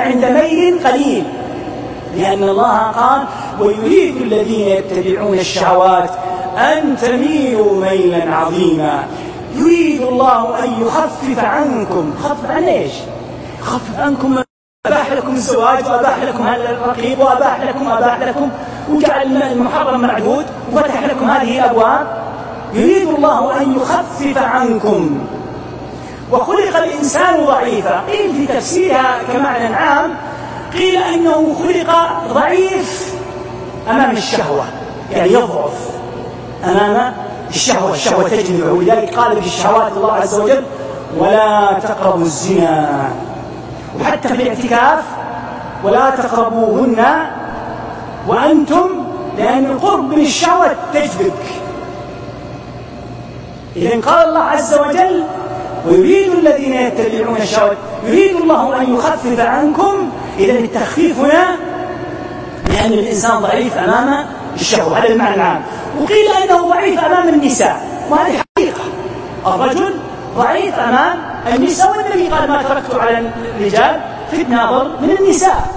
عند ميل قليل، لأن الله قال ويريد الذين يتبعون الشهوات أن تميلوا ميلا عظيما. يريد الله أن يخفف عنكم. خفف عن إيش؟ خفف عنكم، أباح لكم الزواج وأباح لكم الرقيب وأباح لكم وجعل المحرم معدود وفتح لكم هذه الأبواب. يريد الله أن يخفف عنكم. وخلق الإنسان ضعيفا. قيل في تفسيرها كمعنى عام، قيل أنه خلق ضعيف أمام الشهوة، يعني يضعف أمام الشهوة تجمعه. ولذلك قال في الشهوات الله عز وجل ولا تقربوا الزنا. وحتى في الاعتكاف ولا تقربوهن وأنتم، لأن القرب من الشهوة تجذبك. إذن قال الله عز وجل ويريد الذين يتبعون الشهوات، يريد الله أن يخفف عنكم. إذن التخفيف هنا لأن الإنسان ضعيف أمام الشهوة، هذا المعنى العام. وقيل أنه ضعيف أمام النساء، وهذه حقيقة. الرجل ضعيف أمام النساء، والنبي قال ما تركت على الرجال فتنة أضر من النساء.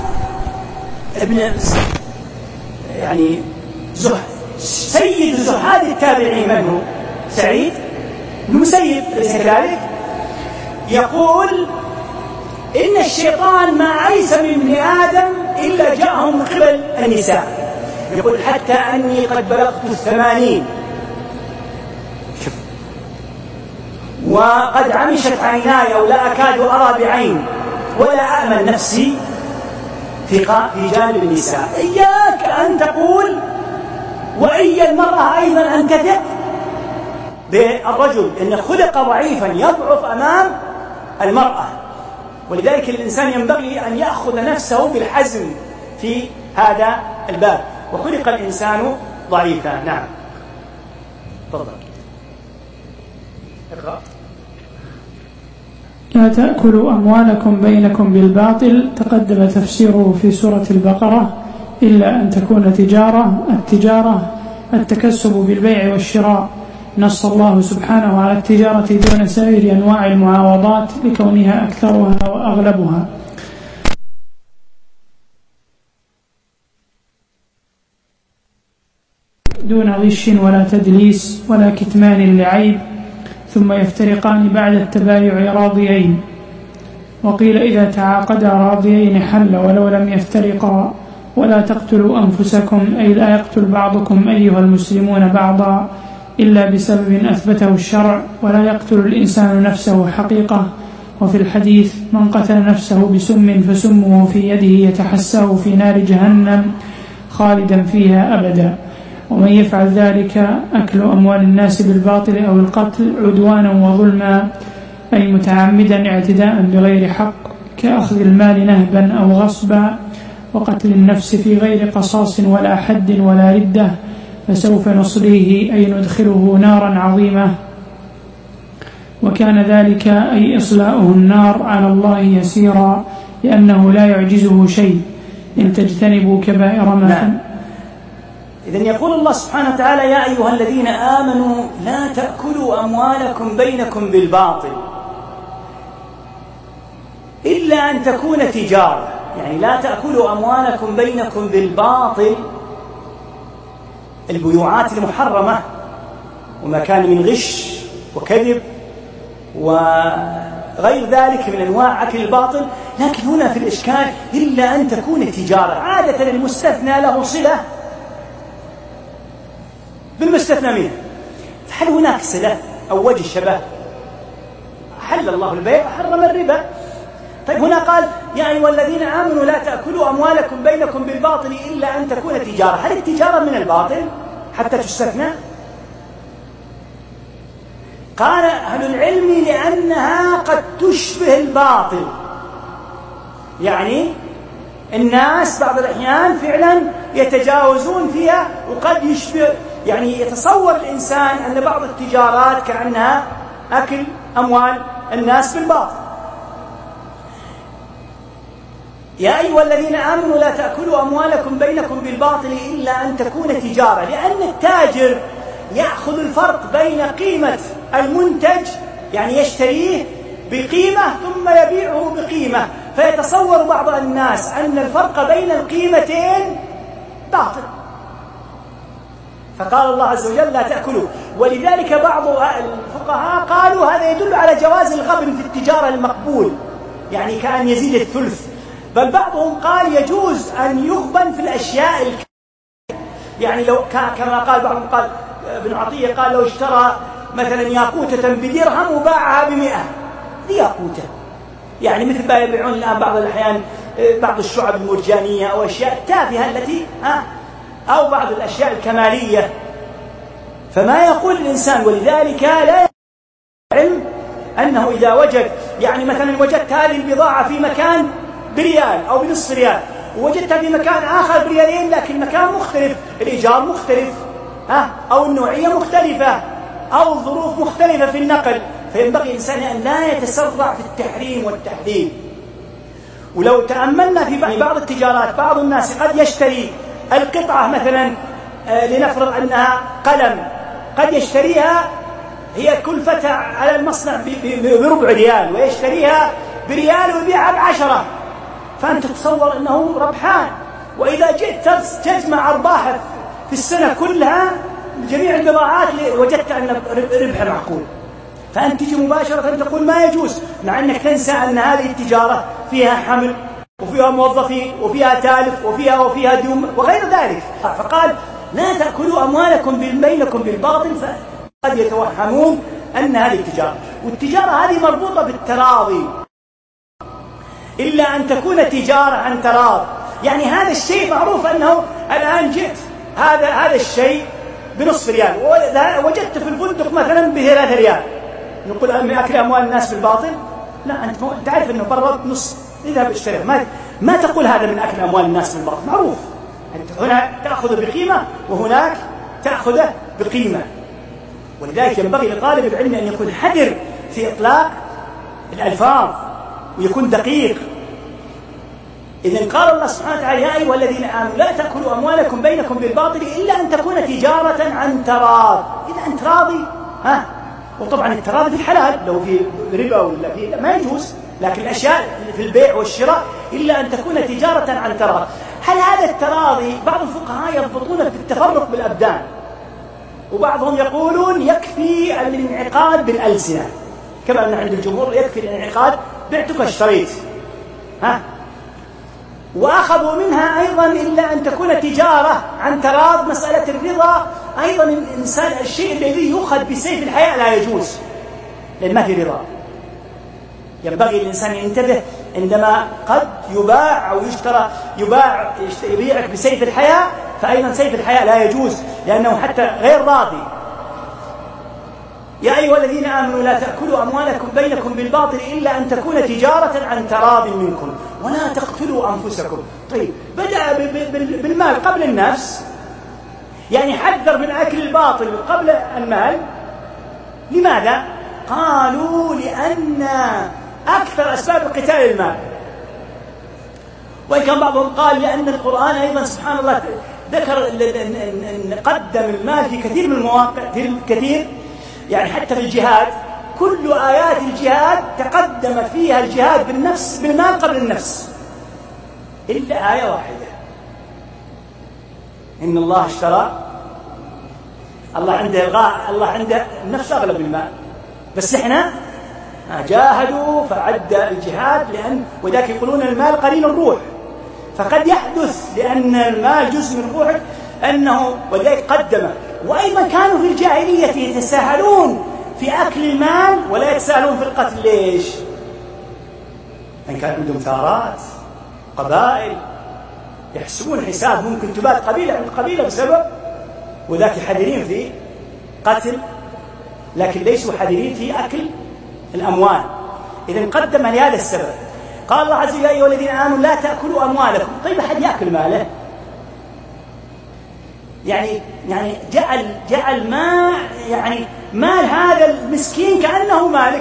يعني سيد زهاد التابعين من هو؟ سعيد بن المسيب، ليس كذلك؟ يقول إن الشيطان ما عيس من ابن آدم إلا جاءهم من قبل النساء. يقول حتى أني قد بلغت 80 وقد عمشت عيناي ولا أكاد أرى بعين ولا أأمن نفسي في جانب النساء. إياك أن تقول وإيا المرأة أيضا أن تثق بالرجل، إن خلق ضعيفا يضعف أمام المرأة. ولذلك الإنسان ينبغي أن يأخذ نفسه بالحزم في هذا الباب. وخلق الإنسان ضعيفا. نعم تفضل اقرأ. لا تأكلوا أموالكم بينكم بالباطل، تقدم تفسيره في سورة البقرة، إلا أن تكون التجارة التكسب بالبيع والشراء. نص الله سبحانه على التجارة دون سائر أنواع المعاوضات لكونها أكثرها وأغلبها، دون غش ولا تدليس ولا كتمان لعيب، ثم يفترقان بعد التبايع راضيين. وقيل إذا تعاقدا راضيين حل ولو لم يفترقا. ولا تقتلوا أنفسكم، أي لا يقتل بعضكم أيها المسلمون بعضا إلا بسبب أثبته الشرع، ولا يقتل الإنسان نفسه حقيقة. وفي الحديث من قتل نفسه بسم فسمه في يده يتحسه في نار جهنم خالدا فيها أبدا. ومن يفعل ذلك أكل أموال الناس بالباطل أو القتل عدوانا وظلما، أي متعمدا اعتداء بغير حق، كأخذ المال نهبا أو غصبا، وقتل النفس في غير قصاص ولا حد ولا ردة، فسوف نصليه أي ندخله نارا عظيمة. وكان ذلك أي إصلاؤه النار على الله يسيرا، لأنه لا يعجزه شيء إن تجتنبوا كبائر ما. إذن يقول الله سبحانه وتعالى يا أيها الذين آمنوا لا تأكلوا أموالكم بينكم بالباطل إلا أن تكون تجارة. يعني لا تأكلوا أموالكم بينكم بالباطل، البيوعات المحرمة وما كان من غش وكذب وغير ذلك من أنواع أكل الباطل. لكن هنا في الإشكال إلا أن تكون تجارة. عادة المستثنى له صلة بالمستثنى منه، فهل هناك صلة أو وجه شبه؟ حل الله البيع وحرم الربا. طيب هنا قال يا أيها الذين آمنوا لا تأكلوا أموالكم بينكم بالباطل إلا أن تكون تجارة. هل التجارة من الباطل حتى تستثنى؟ قال أهل العلم لأنها قد تشبه الباطل. يعني الناس بعض الأحيان فعلا يتجاوزون فيها، وقد يشبه، يعني يتصور الإنسان أن بعض التجارات كأنها أكل أموال الناس بالباطل. يا أيها الذين آمنوا لا تأكلوا أموالكم بينكم بالباطل إلا أن تكون تجارة، لأن التاجر يأخذ الفرق بين قيمة المنتج، يعني يشتريه بقيمة ثم يبيعه بقيمة، فيتصور بعض الناس أن الفرق بين القيمتين باطل، فقال الله عز وجل لا تأكلوا. ولذلك بعض الفقهاء قالوا هذا يدل على جواز الغبن في التجارة المقبول، يعني كأن يزيد الثلث. بل بعضهم قال يجوز أن يغبن في الأشياء يعني لو كما قال بعضهم، قال ابن عطية قال لو اشترى مثلا ياقوتة بدرهم وباعها ب100 ياقوتة، يعني مثل ما يبيعون الآن بعض الأحيان بعض الشعب المرجانية أو أشياء تافهة التي أو بعض الأشياء الكمالية. فما يقول الإنسان، ولذلك لا يعلم أنه إذا وجد يعني مثلا وجدت هذه البضاعة في مكان بريال أو بنصف ريال، ووجدتها في مكان آخر بريالين لكن مكان مختلف، الإيجار مختلف أو النوعية مختلفة أو الظروف مختلفة في النقل، فينبغي الإنسان أن لا يتسرع في التحريم والتحديد. ولو تأملنا في بعض التجارات بعض الناس قد يشتري القطعة مثلا لنفرض أنها قلم، قد يشتريها هي كلفتها على المصنع بربع ريال ويشتريها بريال ويبيعها ب10، فأنت تتصور أنه ربحان. وإذا جئت تجمع أرباح في السنة كلها جميع البضاعات وجدت أن ربح معقول، فأنت تجي مباشرة تقول ما يجوز، مع أنك تنسى أن هذه التجارة فيها حمل وفيها موظفين وفيها تالف وفيها ديون وغير ذلك. فقال لا تأكلوا أموالكم بينكم بالباطل، فقد يتوهمون أن هذه التجارة، والتجارة هذه مربوطة بالتراضي، إلا أن تكون تجارة عن تراض. يعني هذا الشيء معروف أنه الآن جئت هذا الشيء بنصف ريال ووجدت في الفندق مثلا ب3 ريال، نقول أكل أموال الناس بالباطل؟ لا، أنت تعرف أنه برا نص إذا اشتري، ما تقول هذا من أكل أموال الناس بالباطل، معروف. أنت هنا تأخذ بقيمة وهناك تأخذه بقيمة. ولذلك ينبغي لطالب العلم أن يكون حذر في إطلاق الألفاظ ويكون دقيق. إذن قال الله سبحانه وتعالى يا أيها الذين آمنوا لا تأكلوا أموالكم بينكم بالباطل إلا أن تكون تجارة عن تراض. إذا أنت راضي وطبعا التراضي في الحلال، لو في ربا ولا في ما يجوز، لكن الأشياء في البيع والشراء إلا أن تكون تجارة عن تراض. هل هذا التراضي بعض الفقهاء يربطونه بالتفرق بالأبدان، وبعضهم يقولون يكفي الانعقاد بالألسنة، كما أن عند الجمهور يكفي الانعقاد بعتك اشتريت وأخذوا منها أيضا إلا أن تكون تجارة عن تراض. مسألة الرضا أيضا الإنسان الشيء الذي يؤخذ بسيف الحياء لا يجوز، لأن ما في رضا. ينبغي الإنسان ينتبه عندما قد يباع أو يشترى يبيعك بسيف الحياء، فأيضا سيف الحياء لا يجوز لأنه حتى غير راضي. يا أيها الذين آمنوا لا تأكلوا أموالكم بينكم بالباطل إلا أن تكون تجارة عن تراض منكم ولا تقتلوا أنفسكم. طيب، بدأ بالمال قبل النفس، يعني حذر من أكل الباطل قبل المال. لماذا؟ قالوا لأن أكثر أسباب قتال المال، وإن كان بعضهم قال لأن القرآن أيضا سبحان الله ذكر أن قدم المال في كثير من المواقع، في كثير يعني حتى في الجهاد كل آيات الجهاد تقدم فيها الجهاد بالمال قبل النفس، إلا آية واحدة، إن الله اشترى. الله عنده النفس أغلب المال، بس إحنا جاهدوا فعد الجهاد، وذاك يقولون المال قليل الروح، فقد يحدث لأن المال جزء من روحك أنه وذلك قدمه. وأيضا كانوا في الجاهلية يتساهلون في أكل المال ولا يتساهلون في القتل. ليش؟ أن كان عندهم ثارات قبائل يحسبون حساب ممكن تبات قبيلة عند قبيلة بسبب، وذاك حذرين في قتل لكن ليسوا حذرين في أكل الأموال. إذن قدم لهذا السبب. قال الله عز وجل يا أيها الذين آمنوا لا تأكلوا أموالكم. طيب أحد يأكل ماله؟ يعني جعل ما يعني مال هذا المسكين كأنه مالك،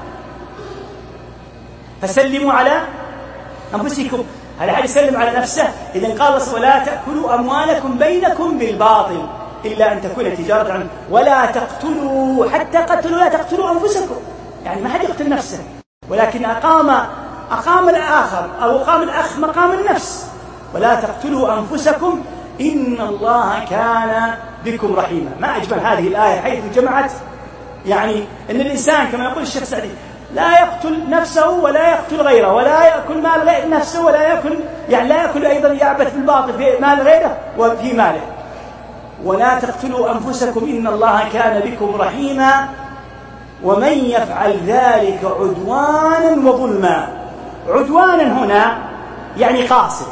فسلموا على أنفسكم. هذا حد يسلم على نفسه. إذن قال الله ولا تأكلوا أموالكم بينكم بالباطل إلا أن تكون تجارة عنه ولا تقتلوا، حتى قتلوا لا تقتلوا أنفسكم، يعني ما حد يقتل نفسه، ولكن أقام أقام الآخر أو أقام الأخ مقام النفس. ولا تقتلوا أنفسكم إن الله كان بكم رحيما. ما أجمل هذه الآية حيث جمعت يعني أن الإنسان كما يقول الشيخ سعدي لا يقتل نفسه ولا يقتل غيره ولا يأكل مال غير نفسه ولا يأكل يعني لا يأكل أيضا يعبث بالباطل في مال غيره وفي ماله. ولا تقتلوا أنفسكم إن الله كان بكم رحيما ومن يفعل ذلك عدوانا وظلما. عدوانا هنا يعني قاصد،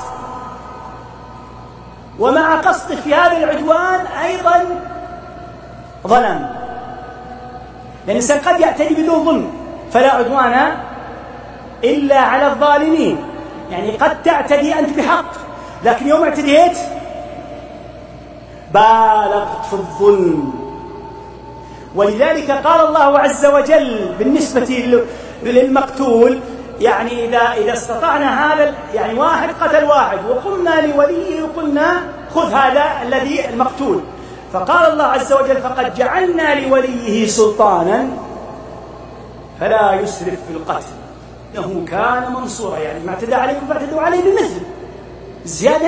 ومع قصده في هذا العدوان أيضا ظلم، لأن الإنسان قد يعتدي بدون ظلم، فلا عدوان إلا على الظالمين. يعني قد تعتدي أنت بحق، لكن يوم اعتديت بالغت في الظلم. ولذلك قال الله عز وجل بالنسبة للمقتول يعني إذا استطعنا هذا يعني واحد قتل واحد وقلنا لوليه وقلنا خذ هذا الذي المقتول، فقال الله عز وجل فقد جعلنا لوليه سلطانا فلا يسرف في القتل إنه كان منصورا. يعني ما اعتدى عليكم فاعتدوا عليه بمثل زيادة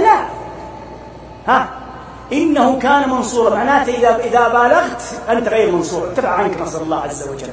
لا إنه كان منصورا، معناته إذا بالغت أنت غير منصور، ارتفع عنك نصر الله عز وجل.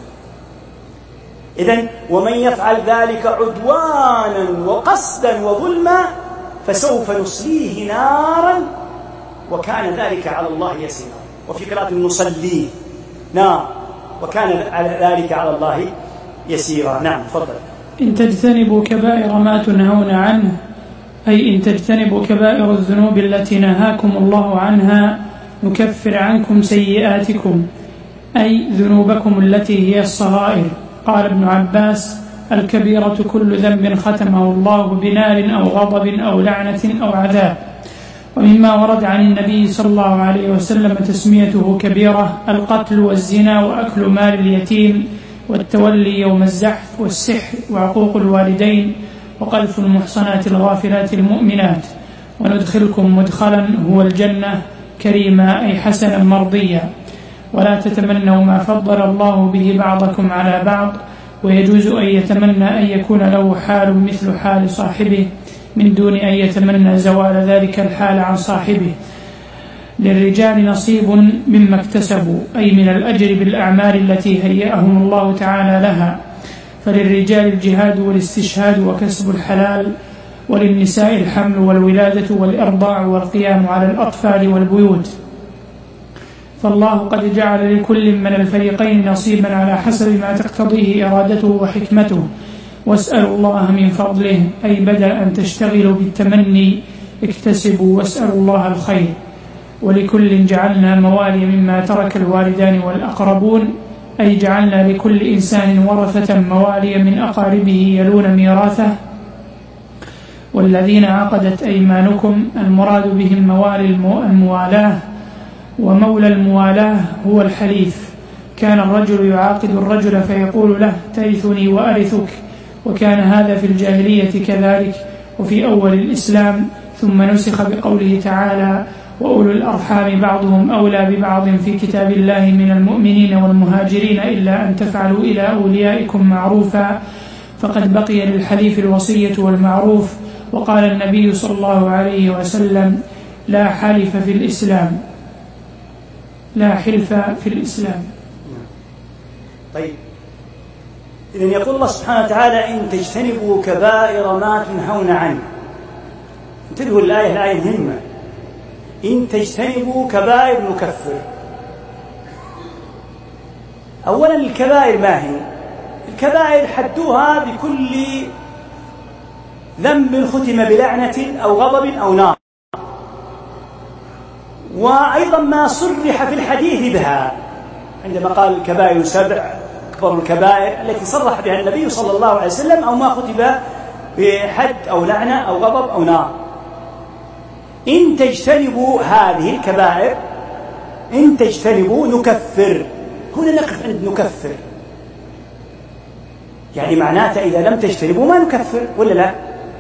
إذن ومن يفعل ذلك عدوانا وقصدا وظلما فسوف نصليه نارا وكان ذلك على الله يسيرا. وفي قراءة نصليه نار وكان ذلك على الله يسيرا. نعم تفضل. إن تجتنبوا كبائر ما تنهون عنه، أي إن تجتنبوا كبائر الذنوب التي نهاكم الله عنها نكفر عنكم سيئاتكم، أي ذنوبكم التي هي الصغائر. قال ابن عباس الكبيرة كل ذنب ختمه الله بنار أو غضب أو لعنة أو عذاب. ومما ورد عن النبي صلى الله عليه وسلم تسميته كبيرة القتل والزنا وأكل مال اليتيم والتولي يوم الزحف والسحر وعقوق الوالدين وقذف المحصنات الغافلات المؤمنات. وندخلكم مدخلا هو الجنة كريما أي حسنا مرضيا. ولا تتمنوا ما فضل الله به بعضكم على بعض، ويجوز أن يتمنى أن يكون له حال مثل حال صاحبه من دون أن يتمنى زوال ذلك الحال عن صاحبه. للرجال نصيب مما اكتسبوا، أي من الأجر بالأعمال التي هيأهم الله تعالى لها. فللرجال الجهاد والاستشهاد وكسب الحلال، وللنساء الحمل والولادة والإرضاع والقيام على الأطفال والبيوت. فالله قد جعل لكل من الفريقين نصيبا على حسب ما تقتضيه إرادته وحكمته. واسألوا الله من فضله، أي بدل أن تشتغلوا بالتمني اكتسبوا واسألوا الله الخير. ولكل جعلنا موالي مما ترك الوالدان والأقربون، أي جعلنا لكل إنسان ورثة موالي من أقاربه يلون ميراثه. والذين عقدت أيمانكم المراد بهم موالي الموالاة، ومولى الموالاة هو الحليف. كان الرجل يعاقد الرجل فيقول له ترثني وأرثك، وكان هذا في الجاهلية كذلك وفي أول الإسلام، ثم نسخ بقوله تعالى وأولو الأرحام بعضهم أولى ببعض في كتاب الله من المؤمنين والمهاجرين إلا أن تفعلوا إلى أوليائكم معروفا، فقد بقي للحليف الوصية والمعروف. وقال النبي صلى الله عليه وسلم لا حلف في الإسلام، لا حلف في الإسلام. طيب إذن يقول الله سبحانه وتعالى إن تجتنبوا كبائر ما تنهون عنه. انتبهوا الآية مهمة. إن تجتنبوا كبائر نكفر. أولا الكبائر ما هي؟ الكبائر حدوها بكل ذنب ختم بلعنة أو غضب أو نار، وأيضا ما صرح في الحديث بها عندما قال الكبائر 7 أكبر الكبائر التي صرح بها النبي صلى الله عليه وسلم، أو ما ختم بحد أو لعنة أو غضب أو نار. إن تجتنبوا هذه الكبائر، إن تجتنبوا نكفر. هنا نقف عند نكفر، يعني معناته إذا لم تجتنبوا ما نكفر ولا لا؟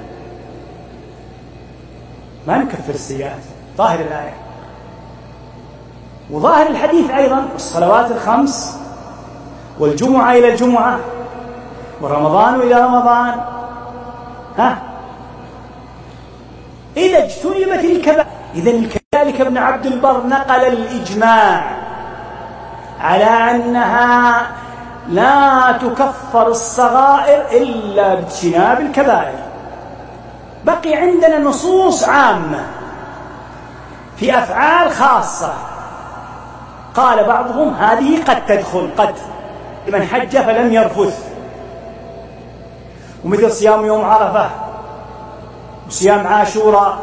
ما نكفر السيئات، ظاهر الآية وظاهر الحديث أيضا. الصلوات الخمس والجمعة إلى الجمعة ورمضان إلى رمضان إذا اجتنبت الكبائر. إذن كذلك ابن عبد البر نقل الإجماع على أنها لا تكفر الصغائر إلا باجتناب الكبائر. بقي عندنا نصوص عامة في أفعال خاصة، قال بعضهم هذه قد تدخل، قد لمن حج فلم يرفث، ومثل صيام يوم عرفة وصيام عاشوراء،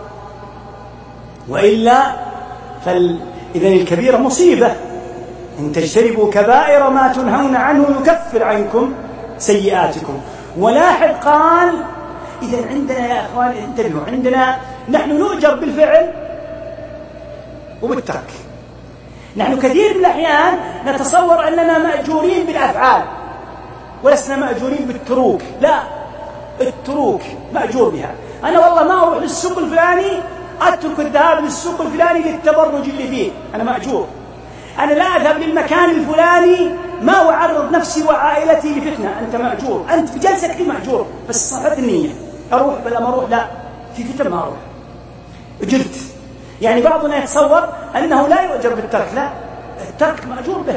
وإلا إذن الكبيرة مصيبة. إن تجتنبوا كبائر ما تنهون عنه يكفر عنكم سيئاتكم. ولاحظ قال إذن عندنا يا أخوان انتبهوا، عندنا نحن نؤجر بالفعل وبالترك. نحن كثير من الأحيان نتصور أننا مأجورين بالأفعال ولسنا مأجورين بالتروك. لا، التروك مأجور بها. أنا والله ما أروح للسوق الفلاني، أترك الذهاب للسوق الفلاني للتبرج اللي فيه، أنا مأجور. أنا لا أذهب للمكان الفلاني، ما أعرض نفسي وعائلتي لفتنة، أنت مأجور. أنت في جلسك دي مأجور، بس صحت النية، أروح بلا ما أروح، لا، في فتن ما أروح، جلت. يعني بعضنا يتصور أنه لا يؤجر بالترك، لا، الترك مأجور به.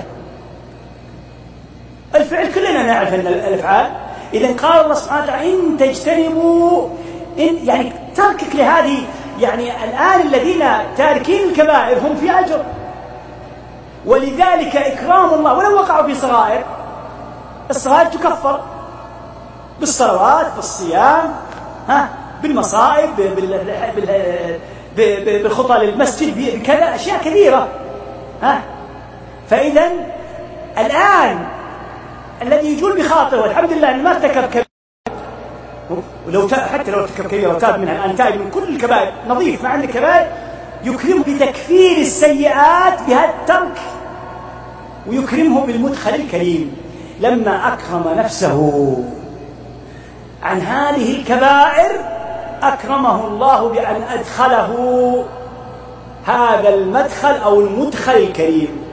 الفعل كلنا نعرف أن الأفعال. إذن قال الله سبحانه وتعالى إن تجتنبوا، يعني تركك لهذه، يعني الآن الذين تاركين الكبائر هم في أجر، ولذلك إكرام الله ولو وقعوا في صغائر. الصغائر تكفر بالصلوات، بالصيام، بالمصائب، بالخطى للمسجد، بكذا أشياء كثيرة. فإذا الآن الذي يجول بخاطر والحمد لله أن ما ارتكب كبيرة، ولو حتى لو ارتكب كبيرة وتاب منها، الآن تائب من كل الكبائر، نظيف مع أن الكبائر، يكرمه بتكفير السيئات بهذا الترك، ويكرمه بالمدخل الكريم. لما أكرم نفسه عن هذه الكبائر أكرمه الله بأن أدخله هذا المدخل أو المدخل الكريم.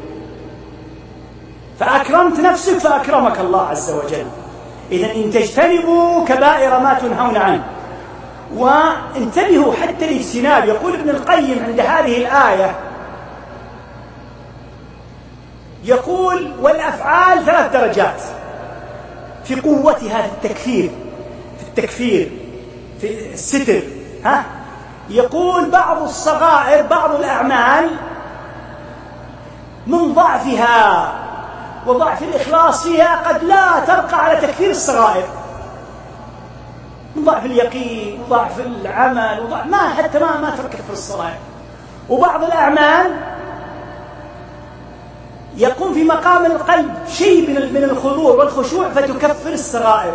فأكرمت نفسك فأكرمك الله عز وجل. إذن إن تجتنبوا كبائر ما تنهون عنه. وانتبهوا حتى الاجتناب، يقول ابن القيم عند هذه الآية، يقول والأفعال 3 درجات في قوتها في التكفير في الستر. يقول بعض الصغائر، بعض الأعمال من ضعفها وضعف الإخلاص فيها قد لا ترقى على تكفير الصغائر، من ضعف اليقين وضعف العمل وضعف حتى ما تكفر الصغائر. وبعض الأعمال يقوم في مقام القلب شيء من الخضوع والخشوع فتكفر الصغائر.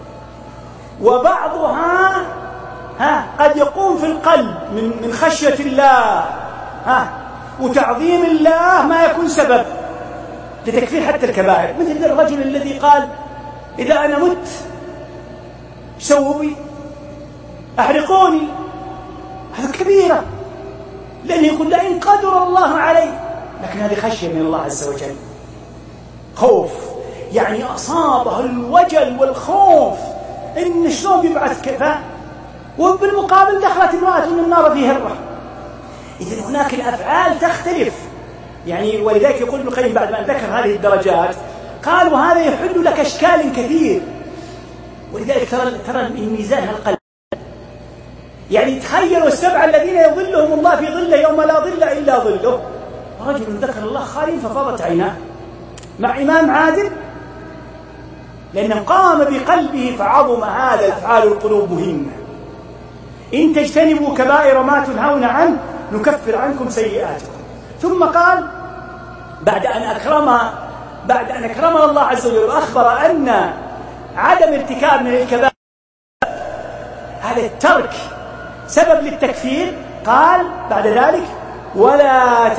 وبعضها قد يقوم في القلب من خشية الله وتعظيم الله ما يكون سبب لتكفير حتى الكبائر، مثل الرجل الذي قال إذا أنا مت سووا بي، أحرقوني، هذا كبيرة، لأنه يقول لئن قدر الله علي، لكن هذه خشية من الله عز وجل، خوف، يعني أصابه الوجل والخوف إن شلون بيبعث كذا، وبالمقابل دخلت امرأة من النار في هرة. إذن هناك الأفعال تختلف، يعني ولذلك يقول ابن القيم بعد ما ذكر هذه الدرجات قال وهذا يحل لك أشكال كثير. ولذلك ترى الميزان القلب، يعني تخيلوا 7 الذين يظلهم الله في ظله يوم لا ظل إلا ظله، رجل ذكر الله خاليا ففاضت عيناه، مع إمام عادل، لأنه قام بقلبه فعظم هذا. أفعال القلوب مهمة. إن تجتنبوا كبائر ما تنهون عنه نكفر عنكم سيئاتكم. ثم قال بعد أن أكرمنا الله عز وجل وأخبر أن عدم ارتكابنا للكبائر هذا الترك سبب للتكفير، قال بعد ذلك ولا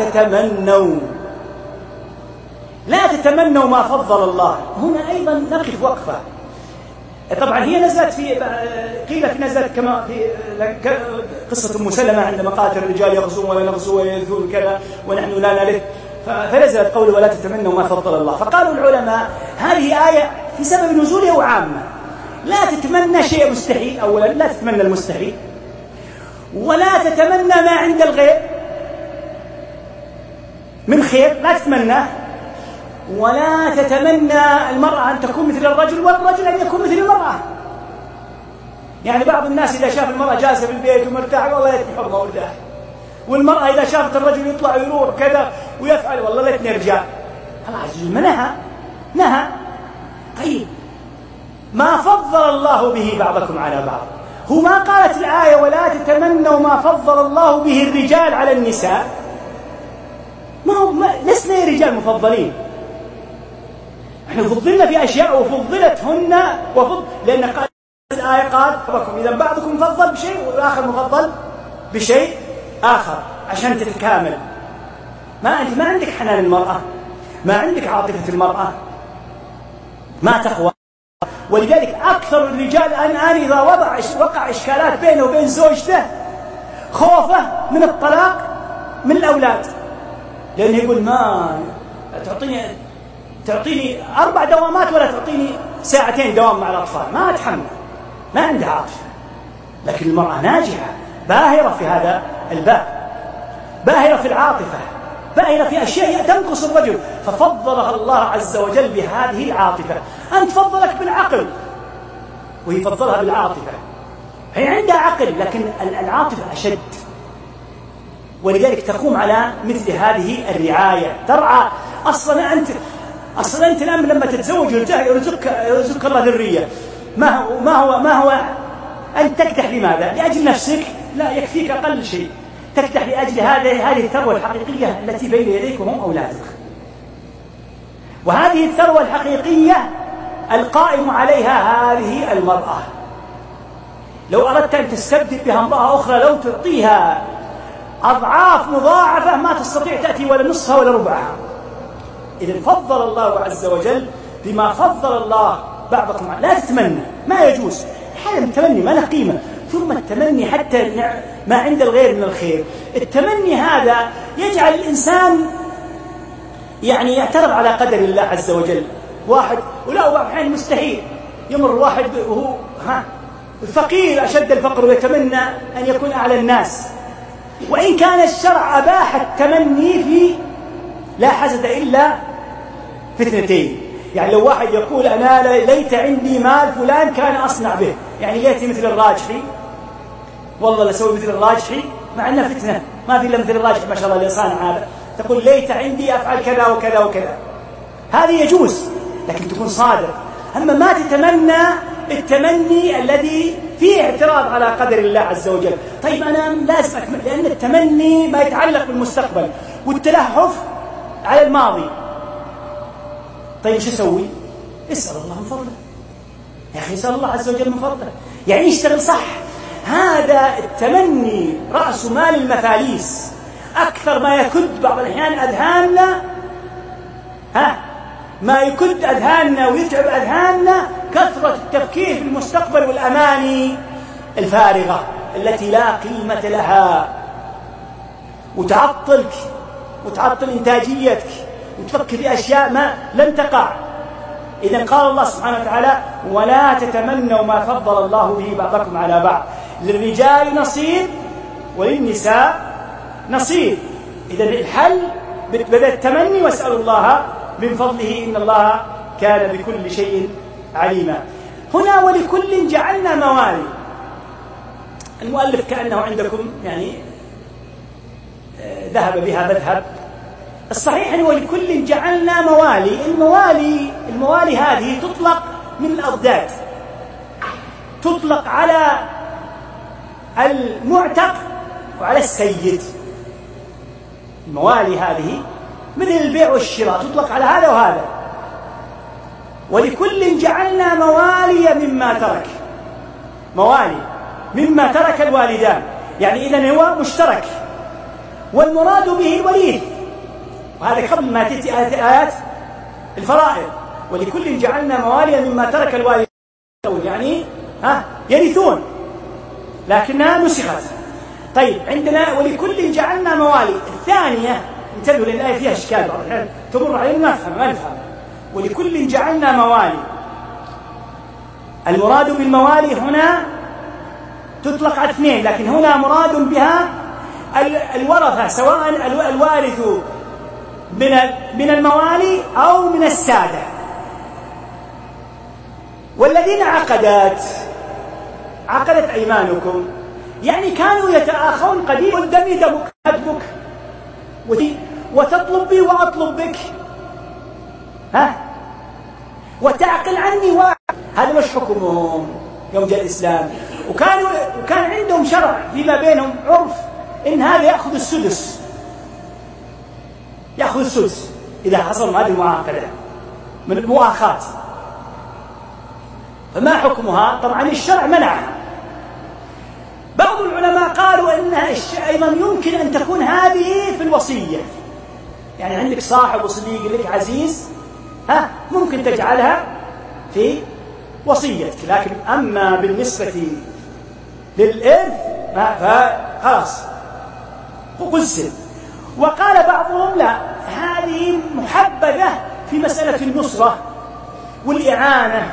تتمنوا ما فضل الله. هنا أيضا نقف وقفة. طبعا هي نزلت قيل في نزلت كما في قصة أم سلمة عندما قالت الرجال يغزون ولا يغزون ويذون كذا ونحن لا نلث، فنزلت قول ولا تتمنوا ما فضل الله. فقالوا العلماء هذه آية في سبب نزولها وعامة، لا تتمنى شيء مستحيل. أولا لا تتمنى المستحيل، ولا تتمنى ما عند الغير من خير، لا تتمناه. ولا تتمنى المرأة أن تكون مثل الرجل والرجل أن يكون مثل المرأة. يعني بعض الناس إذا شاف المرأة جالسة في البيت ومرتاحة والله ليتني حرمة مرتاح، والمرأة إذا شافت الرجل يطلع ويروح كذا ويفعل والله ليتني رجال. الله نهى. طيب ما فضل الله به بعضكم على بعض، هو ما قالت الآية ولا تتمنوا ما فضل الله به الرجال على النساء؟ لسنا رجال مفضلين، احنا فضلنا في أشياء وفضلتهن لأن قال الآية قال إذا بعضكم مفضل بشيء والآخر مفضل بشيء آخر عشان تتكامل. أنت ما عندك حنان المرأة، ما عندك عاطفة المرأة، ما تقوى. ولذلك أكثر الرجال الآن إذا وقع إشكالات بينه وبين زوجته خوفه من الطلاق من الأولاد، لأنه يقول ما تعطيني 4 دوامات ولا تعطيني 2 دوام مع الأطفال، ما أتحمل، ما عندها عاطفة. لكن المرأة ناجحة باهرة في هذا الباب، باهرة في العاطفة، باهرة في أشياء تنقص الرجل، ففضلها الله عز وجل بهذه العاطفة. أنت فضلك بالعقل وهي فضلها بالعاطفة، هي عندها عقل لكن العاطفة أشد، ولذلك تقوم على مثل هذه الرعاية، ترعى. أصلا أنت الآن لما تتزوج يرزقك الله ذرية، ما هو أن تكدح لماذا؟ لأجل نفسك؟ لا، يكفيك أقل شيء تكدح لأجل هذه الثروة الحقيقية التي بين يديك وهم أولادك. وهذه الثروة الحقيقية القائم عليها هذه المرأة. لو أردت أن تستبدل بها امرأة أخرى لو تعطيها أضعاف مضاعفة ما تستطيع تأتي ولا نصفها ولا ربعها. إذن فضل الله عز وجل بما فضل الله بعضكم. لا تتمنى، ما يجوز هذا التمني، ما له قيمة. ثم التمني حتى ما عند الغير من الخير، التمني هذا يجعل الإنسان يعني يعترض على قدر الله عز وجل. واحد ولا بعض الحين مستحيل يمر واحد وهو فقير أشد الفقر ويتمنى أن يكون أعلى الناس، وإن كان الشرع أباح التمني في لا حسد إلا في 2. يعني لو واحد يقول أنا ليت عندي مال فلان كان أصنع به، يعني ليتي مثل الراجحي، والله لسوي مثل الراجحي، مع أنها فتنة ما في إلا مثل الراجحي ما شاء الله اللي صانع هذا، تقول ليت عندي أفعل كذا وكذا وكذا، هذه يجوز لكن تكون صادق. أما ما تتمنى التمني الذي فيه اعتراض على قدر الله عز وجل. طيب أنا لازم أكمل، لأن التمني ما يتعلق بالمستقبل والتلهف على الماضي. طيب شو أسوي؟ اسأل الله من فضله يا أخي، اسأل الله عز وجل من فضله، يعني يشتغل صح. هذا التمني رأس مال المفاليس. أكثر ما يكد بعض الأحيان أذهاننا، ما يكد أذهاننا ويتعب أذهاننا كثرة التفكير في المستقبل والأماني الفارغة التي لا قيمة لها، وتعطلك وتعطل إنتاجيتك وتفكر في أشياء ما لن تقع. إذن قال الله سبحانه وتعالى ولا تتمنوا ما فضل الله به بعضكم على بعض، للرجال نصيب وللنساء نصيب. إذن الحل بدأ التمني واسأل الله من فضله إن الله كان بكل شيء عليما. هنا ولكل جعلنا موالي. المؤلف كأنه عندكم يعني ذهب بها مذهب. الصحيح أنه ولكل جعلنا موالي. الموالي هذه تطلق من الأضداد، تطلق على المعتق وعلى السيد. الموالي هذه مثل البيع والشراء تطلق على هذا وهذا. ولكل جعلنا موالي مما ترك، موالي مما ترك الوالدان، يعني إذن هو مشترك، والمراد به الوليد. وهذا قبل ما تأتي آيات الفرائض. ولكل جعلنا موالي مما ترك الوالدان، يعني يرثون لكنها نسخت. طيب عندنا ولكل جعلنا موالي. الثانية انتبهوا لأن الآية فيها إشكال بعض الأحيان تمر علينا ما نفهم. ولكل جعلنا موالي، المراد بالموالي هنا تطلق على اثنين، لكن هنا مراد بها الورثة، سواء الوارث من الموالي أو من السادة. والذين عقدت أيمانكم، يعني كانوا يتآخون قديما، دمي دمك هدبك وتطلب بي وأطلب بك، وتعقل عني هذا مش حكمهم يوم جاء الإسلام. وكان عندهم شرع فيما بينهم، عرف إن هذا يأخذ السدس إذا حصل هذه المعاقدة من المؤاخاة. فما حكمها؟ طبعا الشرع منعها. بعض العلماء قالوا أنها أيضا يمكن أن تكون هذه في الوصية، يعني عندك صاحب وصديق لك عزيز، ممكن تجعلها في وصيتك، لكن أما بالنسبة للإرث فخلاص قسم. وقال بعضهم لا، هذه محببة في مسألة النصرة والإعانة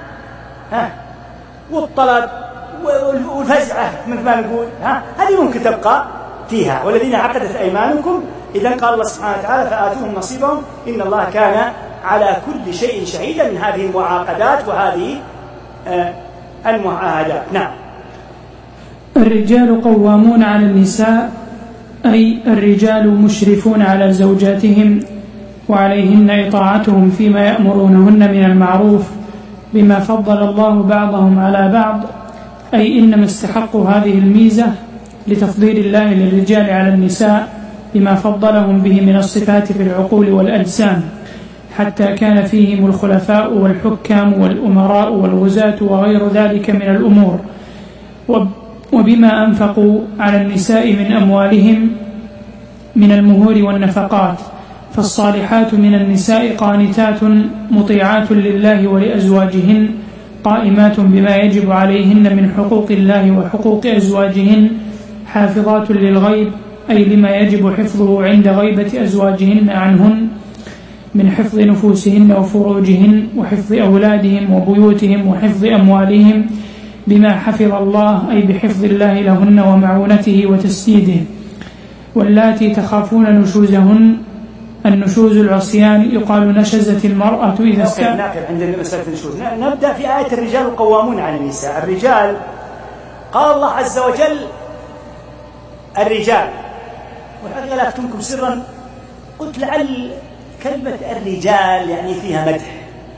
والطلب والفزعة مثل ما نقول، هذه ممكن تبقى فيها. والذين عقدت أيمانكم، إذن قال الله سبحانه وتعالى فآتوهم نصيبهم إن الله كان على كل شيء شهيدا من هذه المعاقدات وهذه المعاهدات. نعم. الرجال قوامون على النساء، أي الرجال مشرفون على زوجاتهم وعليهن إطاعتهم فيما يأمرونهن من المعروف بما فضل الله بعضهم على بعض، أي إنما استحقوا هذه الميزة لتفضيل الله للرجال على النساء بما فضلهم به من الصفات في العقول والأجسام، حتى كان فيهم الخلفاء والحكام والأمراء والغزاة وغير ذلك من الأمور، وبما أنفقوا على النساء من أموالهم من المهور والنفقات. فالصالحات من النساء قانتات مطيعات لله ولأزواجهن، قائمات بما يجب عليهن من حقوق الله وحقوق أزواجهن، حافظات للغيب، أي لما يجب حفظه عند غيبة أزواجهن عنهن من حفظ نفوسهن وفروجهن وحفظ أولادهم وبيوتهم وحفظ أموالهم بما حفظ الله، أي بحفظ الله لهن ومعونته وتسديده. واللاتي تخافون نشوزهن، النشوز العصيان، يقال نشزت المرأة إذا ناقل عند مسألة النشوز. نبدأ في آية الرجال قوامون على النساء. الرجال قال الله عز وجل الرجال، والحقيقة لا أكتمكم سرا، قلت لعل كلمة الرجال يعني فيها مدح،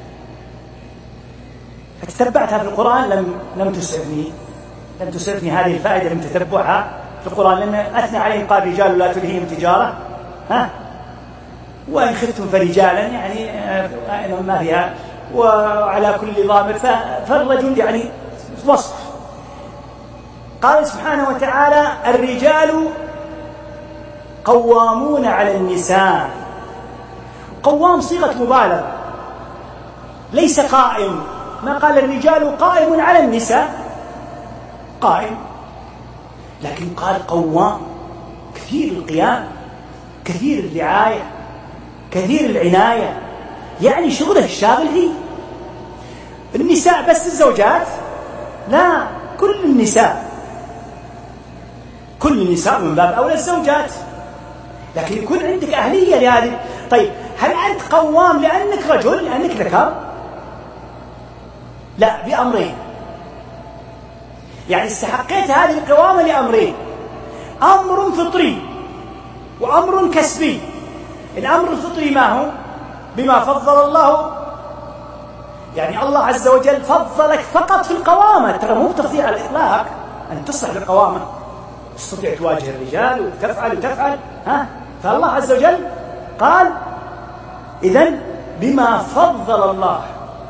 فتتبعتها في القرآن لم تسعفني هذه الفائدة من تتبعها في القرآن، لأن أثنى عليهم قال رجال لا تلهيهم تجارة وإن خفتم فرجالا، يعني ما فيها، وعلى كل ضامر، فالرجل يعني وصف. قال سبحانه وتعالى الرجال قوامون على النساء. قوام صيغة مبالغة، ليس قائم، ما قال الرجال قائم على النساء، قائم، لكن قال قوام، كثير القيام، كثير الرعاية، كثير العناية، يعني شغله الشاغل هي النساء بس الزوجات؟ لا، كل النساء من باب أولى الزوجات، لكن يكون عندك أهلية لهذه. طيب هل أنت قوام لأنك رجل، لأنك ذكر؟ لا، بأمرين، يعني استحقيت هذه القوامة لأمرين: أمر فطري وأمر كسبي. الأمر الفطري ما هو؟ بما فضل الله، يعني الله عز وجل فضلك فقط في القوامة، ترى مو تفضيل على الإطلاق، أن تصلح بالقوامة، تستطيع تواجه الرجال وتفعل فالله عز وجل قال إذن بما فضل الله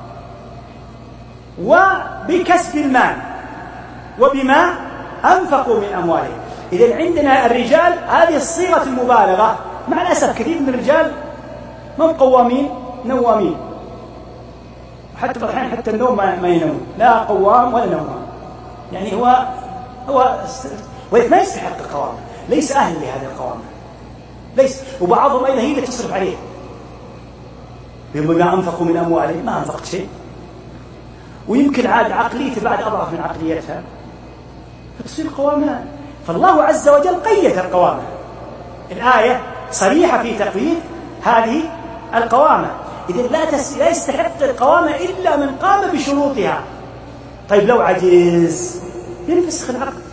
وبكسب المال وبما أنفقوا من أموالهم. إذن عندنا الرجال هذه الصيغة المبالغة. مع الأسف كثير من الرجال ما هم قوامين، نوامين، حتى في الحين حتى النوم ما ينوم، لا قوام ولا نوام، يعني هو ما يستحق القوام، ليس أهل لهذه القوامة، ليس. وبعضهم أيضا هي اللي تصرف عليه، بما أنفقوا من أموالهم، ما أنفقت شيء، ويمكن عاد عقليته بعد أضعف من عقليتها، فتصير قوامها. فالله عز وجل قيد القوامة، الآية صريحة في تقييد هذه القوامة. إذن لا يستحق القوامة إلا من قام بشروطها. طيب لو عجز ينفسخ العقد.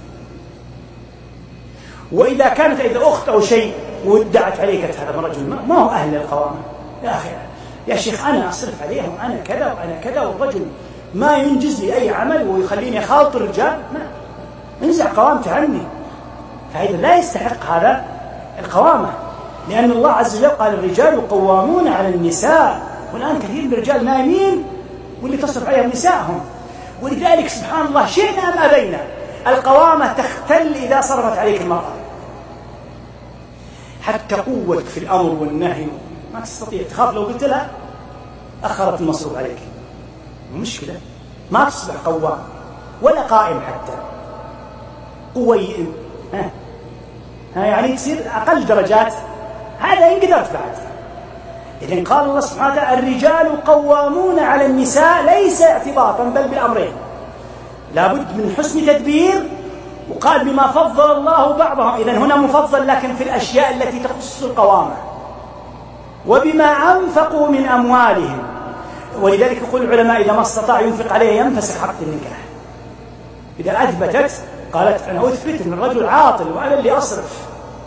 وإذا كانت إذا أخت أو شيء وادعت عليك هذا الرجل ما هو أهل للقوامة، يا أخي يا شيخ أنا أصرف عليه وأنا كذا وأنا كذا، والرجل ما ينجز لي أي عمل ويخليني خالط الرجال، ما انزع قوامته عني. فإذا لا يستحق هذا القوامة، لأن الله عز وجل قال الرجال قوامون على النساء، والآن كثير من الرجال نايمين واللي تصرف عليهم نسائهم. ولذلك سبحان الله شئنا أم أبينا القوامة تختل إذا صرفت عليك المرأة، حتى قوتك في الأمر والنهي ما تستطيع، تخاف لو قلت لها أخرت المصروف عليك، مشكلة، ما تصبح قوام ولا قائم حتى قوي، يعني تصير أقل درجات، هذا إن قدرت بعد. إذن قال الله سبحانه وتعالى الرجال قوامون على النساء، ليس اعتباطا بل بالأمرين، لابد من حسن تدبير. وقال بما فضل الله بعضهم، إذن هنا مفضل لكن في الأشياء التي تخص القوامة، وبما أنفقوا من أموالهم. ولذلك يقول العلماء إذا ما استطاع ينفق عليه ينفسخ عقد النكاح. إذا أثبتت قالت أنا أثبت أن الرجل عاطل وأنا اللي أصرف،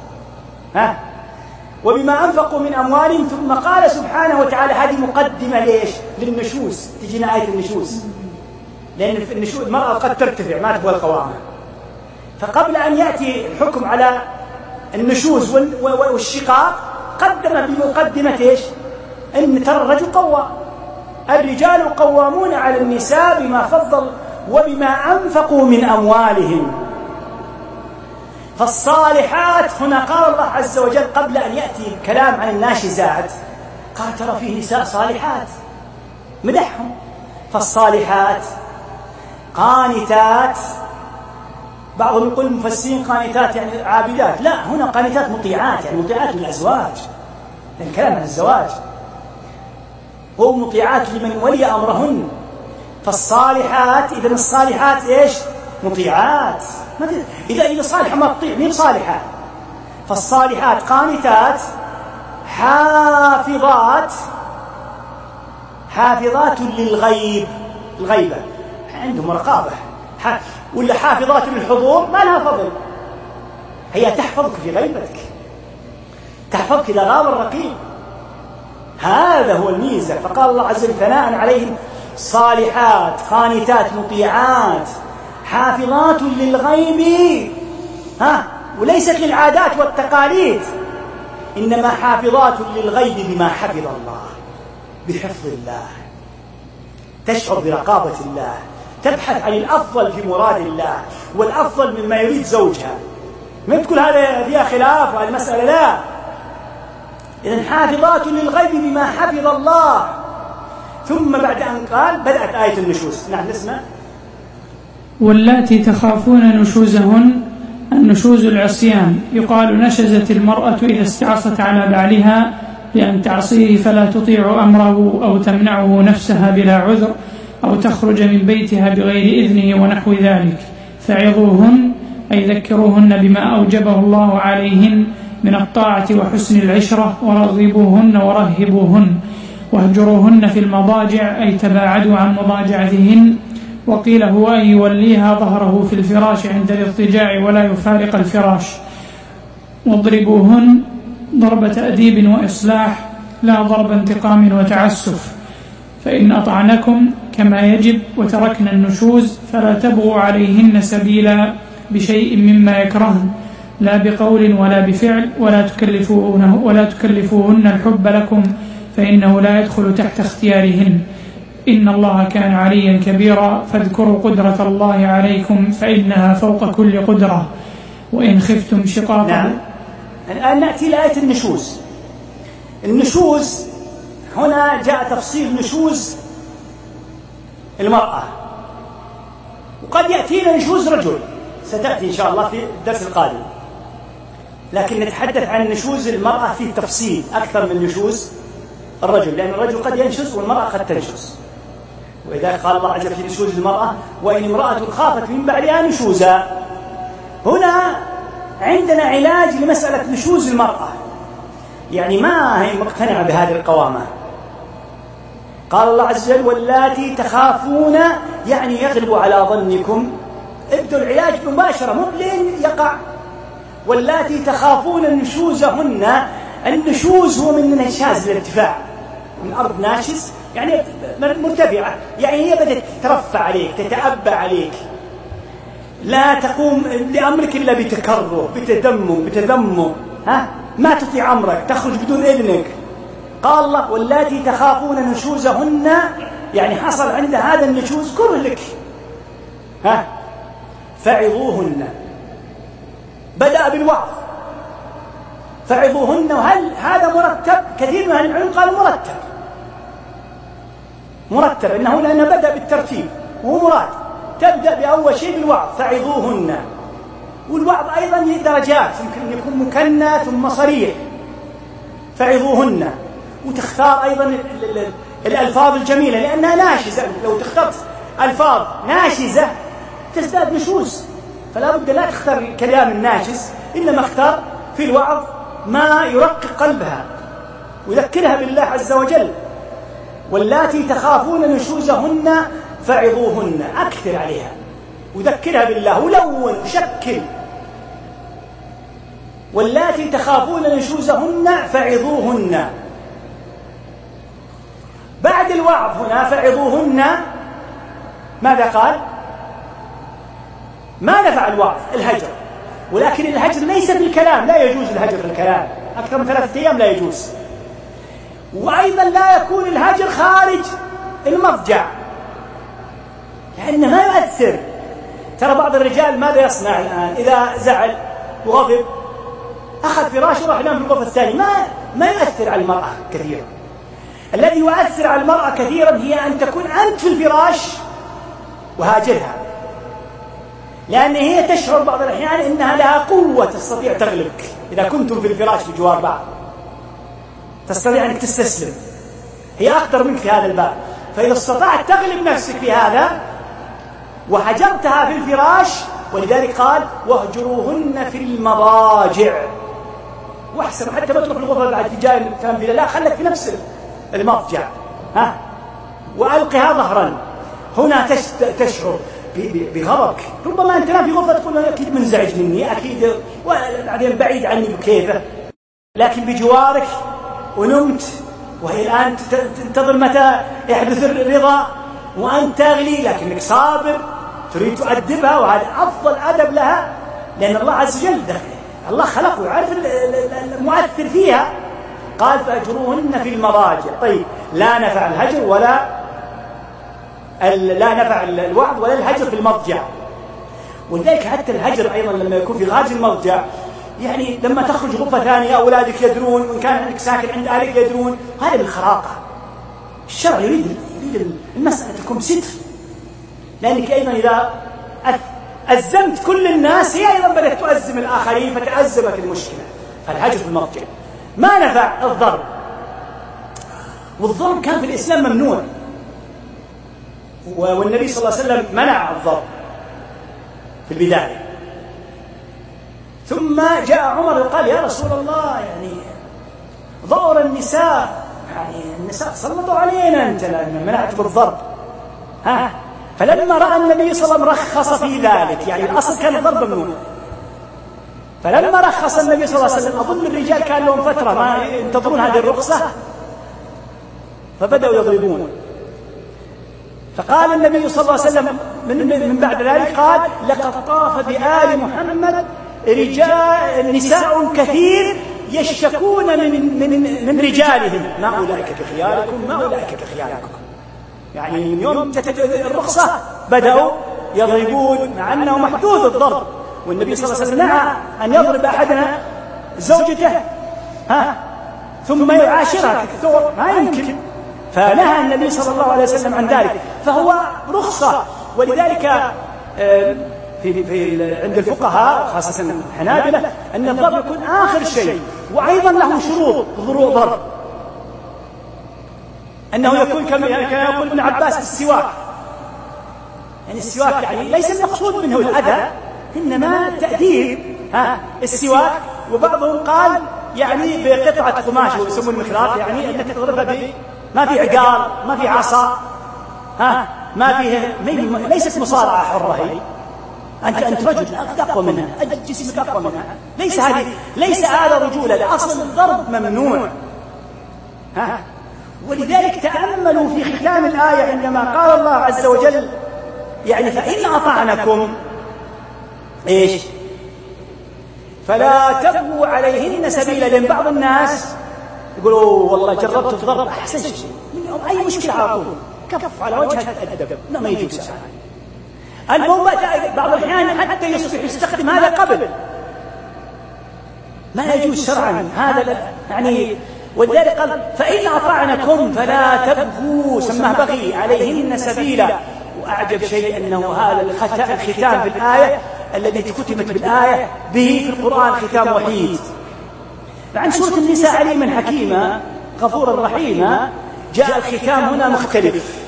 وبما أنفقوا من أموالهم. ثم قال سبحانه وتعالى هذه مقدمة ليش؟ للنشوز، تجينا آية النشوز، لأن في النشوز المرأة قد ترتفع ما تبغى القوامة. فقبل أن يأتي الحكم على النشوز والشقاق قدم بمقدمة إيش؟ أن ترى الرجل قوام، الرجال قوامون على النساء بما فضل وبما أنفقوا من أموالهم. فالصالحات هنا قال الله عز وجل قبل أن يأتي الكلام عن الناشزات قال ترى فيه نساء صالحات مدحهم. فالصالحات قانتات، بعضهم يقول المفسرين قانتات يعني عابدات، لا، هنا قانتات مطيعات، يعني مطيعات للأزواج، لأن كلام عن الزواج، هو مطيعات لمن ولي أمرهن. فالصالحات، إذن الصالحات إيش؟ مطيعات. إذا صالحة ما تطيع مين صالحة؟ فالصالحات قانتات حافظات، حافظات للغيب، الغيبة عندهم رقابة، ولا حافظات للحضور ما لها فضل، هي تحفظك في غيبتك، تحفظك إذا غاب الرقيب، هذا هو الميزة. فقال الله عز وجل ثناء عليهم صالحات قانتات مطيعات حافظات للغيب، وليست للعادات والتقاليد، إنما حافظات للغيب بما حفظ الله، بحفظ الله، تشعر برقابة الله، تبحث عن الأفضل في مراد الله والأفضل مما يريد زوجها، ما تقول هذا فيها خلاف وهذه المسألة، لا. إذن حافظات للغيب بما حفظ الله. ثم بعد أن قال بدأت آية النشوز. نعم نسمع. واللاتي تخافون نشوزهن، النشوز العصيان، يقال نشزت المرأة إذا استعصت على بعلها بأن تعصيه فلا تطيع أمره أو تمنعه نفسها بلا عذر أو تخرج من بيتها بغير إذنه ونحو ذلك، فعظوهن أي ذكروهن بما أوجبه الله عليهن من الطاعة وحسن العشرة، ورغبوهن ورهبوهن، واهجروهن في المضاجع أي تباعدوا عن مضاجعتهن. وقيل هو أن يوليها ظهره في الفراش عند الاضطجاع ولا يفارق الفراش. واضربوهن ضرب تأديب وإصلاح لا ضرب انتقام وتعسف. فإن أطعنكم كما يجب وتركن النشوز فلا تبغوا عليهن سبيلا بشيء مما يكرهن، لا بقول ولا بفعل، ولا تكلفوهن الحب لكم فإنه لا يدخل تحت اختيارهن. إن الله كان عليا كبيرا، فاذكروا قدرة الله عليكم فإنها فوق كل قدرة. وإن خفتم شقاقا. نعم. الآن نأتي لآية النشوز. النشوز هنا جاء تفصيل نشوز المرأة، وقد يأتينا نشوز رجل، ستأتي إن شاء الله في الدرس القادم، لكن نتحدث عن نشوز المرأة في تفصيل أكثر من نشوز الرجل، لأن الرجل قد ينشز والمرأة قد تنشز. وإذا قال الله عز وجل في نشوز المرأة وإن امرأة خافت من بعدها نشوزا. هنا عندنا علاج لمسألة نشوز المرأة، يعني ما هي مقتنعة بهذه القوامة. قال الله عز وجل واللاتي تخافون، يعني يغلب على ظنكم، ابدوا العلاج مباشرة مو لين يقع. واللاتي تخافون نشوزهن، النشوز هو من نشاز الارتفاع، من أرض ناشز يعني مرتفعة، يعني هي بدأت تترفع عليك، تتأبى عليك، لا تقوم لأمرك إلا بتكرر، بتذمم، ما تطيع أمرك، تخرج بدون إذنك. قال الله واللاتي تخافون نشوزهن، يعني حصل عند هذا النشوز كره لك، فعظوهن. بدأ بالوعظ، فعظوهن. وهل هذا مرتب؟ كثير من أهل العلم قالوا مرتب إنه لأنه بدأ بالترتيب وهو مراد، تبدأ بأول شيء بالوعظ فعظوهن. والوعظ أيضا درجات، يمكن يكون مكنى ثم صريح، فعظوهن. وتختار أيضا الألفاظ الجميلة لأنها ناشزة، لو تختار ألفاظ ناشزة تزداد نشوز، فلا بد لا تختار الكلام الناشز، إنما اختار في الوعظ ما يرقق قلبها ويذكرها بالله عز وجل. واللاتي تخافون نشوزهن فعظوهن، أكثر عليها وذكرها بالله ولون وشكل. واللاتي تخافون نشوزهن فعظوهن. بعد الوعظ هنا فعظوهن ماذا قال؟ ما نفع الوعظ الهجر، ولكن الهجر ليس في الكلام، لا يجوز الهجر في الكلام أكثر من 3 أيام، لا يجوز. وأيضا لا يكون الهجر خارج المضجع لأنه ما يؤثر. ترى بعض الرجال ماذا يصنع الآن إذا زعل وغضب أخذ فراشه وراح ينام في الغرفة الثانية، ما يؤثر على المرأة كثيرا. الذي يؤثر على المرأة كثيرا هي أن تكون أنت في الفراش وهاجرها، لأن هي تشعر بعض الأحيان أنها لها قوة تستطيع تغلبك. إذا كنتم في الفراش بجوار بعض تستطيع أنك تستسلم، هي أقدر منك في هذا الباب. فإذا استطعت تغلب نفسك في هذا وهجرتها في الفراش، ولذلك قال واهجروهن في المضاجع. واحسن حتى ما تروح الغرفة بعد جاي الكلام فيها، لا خلك في نفس المضجع، وألقها ظهرا. هنا تشعر بغضبك، ربما أنت في غرفة تقول أكيد منزعج مني، أكيد وبعدين بعيد عني بكيفه، لكن بجوارك ونمت وهي الآن تنتظر متى يحدث الرضا وأنت تغلي، لكنك صابر تريد تؤدبها، وهذا أفضل أدب لها، لأن الله عز وجل الله خلقه ويعرف المؤثر فيها. قال فأجروهن في المضاجع. طيب لا نفع الهجر لا نفع الوعظ ولا الهجر في المضجع. ولذلك حتى الهجر أيضا لما يكون في غاج المضجع، يعني لما تخرج غرفة ثانية أولادك يدرون، وإن كان عندك ساكن عند أهلك يدرون، هذا بالخراقة. الشرع يريد المسألة تكون ستر، لأنك أيضا إذا أزمت كل الناس هي أيضا بدأت تؤزم الآخرين فتأزمت المشكلة. فالهجر في المضجع ما نفع الضرب، والضرب كان في الإسلام ممنوع، والنبي صلى الله عليه وسلم منع الضرب في البداية. ثم جاء عمر وقال يا رسول الله يعني ضرر النساء، يعني النساء سلطوا علينا أنت لأن منعت بالضرب. فلما رأى النبي صلى الله عليه وسلم رخص في ذلك، يعني الأصل كان الضرب ممنوع، فلما رخص النبي صلى الله عليه وسلم أظن الرجال كان لهم فترة ما ينتظرون هذه الرخصة فبدأوا يضربون. فقال النبي صلى الله عليه وسلم من بعد ذلك قال لقد طاف بآل محمد نساء كثير يشتكون من رجالهم ما أولئك بخياركم ما أولئك بخياركم. يعني من يوم الرخصة بدأوا يضربون، مع أنه محدود الضرب، والنبي صلى الله عليه وسلم نهى أن يضرب أحدنا زوجته ثم يعاشرها كالثور، ما يمكن. فنهى النبي صلى الله عليه وسلم عن ذلك، فهو رخصة. ولذلك عند الفقهاء خاصة الحنابلة أن الضرب يكون آخر شيء، وأيضا له شروط ضرب، أنه يكون كما يقول ابن عباس السواك، يعني السواك يعني ليس المقصود منه الأذى، إنما تأديب السواك. وبعضهم قال يعني بقطعة قماش ويسمون المخراط، يعني أنك تضربها ما في عقال، ما في عصا، ما فيه، ليست مصارعة حرة هي. أنت رجل أقوى منها، جسمك أقوى منها، ليس هذا رجولة، أصل الضرب ممنوع. ولذلك تأملوا في ختام الآية عندما قال الله عز وجل يعني فإن أطعنكم إيش؟ فلا تبغوا عليهن سبيلا. لأن بعض الناس يقولوا والله جربت الضرب أحسن شيء، أي مشكلة على طول كف على وجهك الأدب، ما يجوز. المهم بعض الأحيان حتى يصبح يستخدم هذا قبل، ما يجوز شرعا هذا يعني. ولذلك قال فإن أطعنكم فلا تبغوا، سماه بغي، عليهن سبيلا. وأعجب شيء أنه هذا الختام في الآية الذي ختمت بالآية به في القرآن ختام وحيد. عن سورة النساء عليما حكيما غفورا رحيما جاء الختام هنا مختلف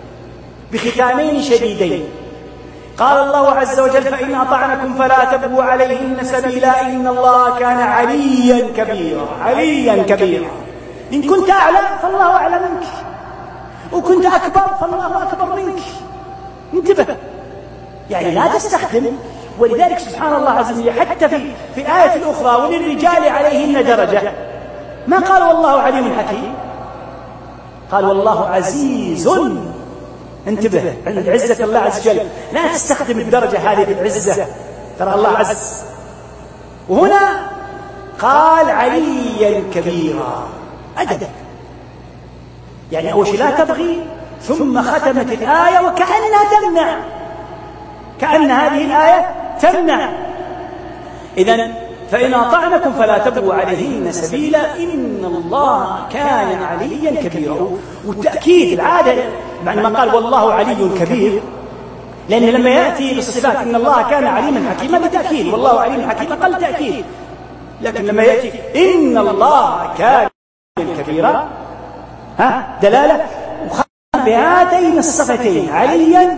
بختامين شديدين. قال الله عز وجل فإن أطعنكم فلا تبغوا عليهن سبيلا إن الله كان عليا كبيرا. عليا كبيرا، إن كنت أعلم فالله أعلم منك، وكنت أكبر فالله أكبر منك. انتبه، يعني لا تستخدم. ولذلك سبحان الله عز وجل حتى في الآية الأخرى وللرجال عليهن درجة ما قال والله عليم حكيم، قال والله عزيز. انتبه، عند عزة الله عز وجل لا تستخدم الدرجة هذه في العزة، ترى الله عز. وهنا قال عليا كبيرا، أدب. يعني أول شيء لا تبغي، ثم ختمت الآية وكأنها تمنع، كأن هذه الآية تمنع. إذن فإن أطعنكم فلا تبغوا عليهن سبيلا إن الله كان عليا كبيرا. والتأكيد العادة بعد ما قال والله علي كبير، لأن لما يأتي بالصفات إن الله كان عليما حكيما بتأكيد، والله عليم حكيم قال تأكيد. لكن لما يأتي إن الله كان كبيرا دلالة بهاتين الصفتين عليا.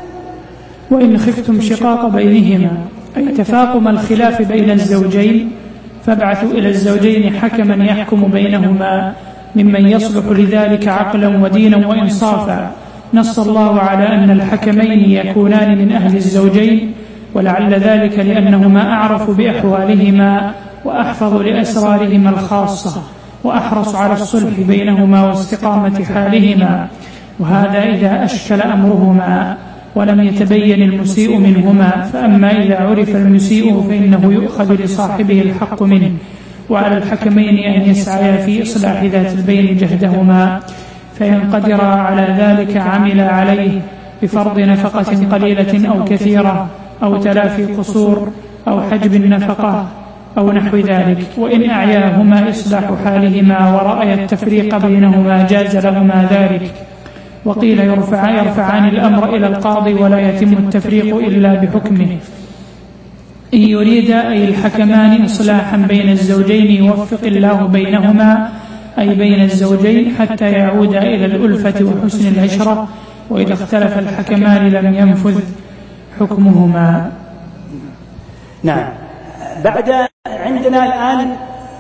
وإن خفتم شقاق بينهما أي تفاقم الخلاف بين الزوجين فابعثوا إلى الزوجين حكما يحكم بينهما ممن يصلح لذلك عقلا ودينا وإنصافا. نص الله على أن الحكمين يكونان من أهل الزوجين، ولعل ذلك لأنهما أعرف بأحوالهما وأحفظ لأسرارهما الخاصة وأحرص على الصلح بينهما واستقامة حالهما، وهذا إذا أشكل أمرهما ولم يتبين المسيء منهما. فأما إذا عرف المسيء فإنه يؤخذ لصاحبه الحق منه، وعلى الحكمين أن يسعيا في إصلاح ذات البين جهدهما، فإن قدر على ذلك عمل عليه بفرض نفقة قليلة أو كثيرة أو تلافي قصور أو حجب النفقة أو نحو ذلك. وإن أعياهما إصلاح حالهما ورأي التفريق بينهما جاز لهما ذلك. وقيل يرفعان الأمر إلى القاضي ولا يتم التفريق إلا بحكمه. إن يريد أي الحكمان إصلاحا بين الزوجين يوفق الله بينهما أي بين الزوجين حتى يعود إلى الألفة وحسن العشرة، وإذا اختلف الحكمان لم ينفذ حكمهما. نعم. بعد عندنا الآن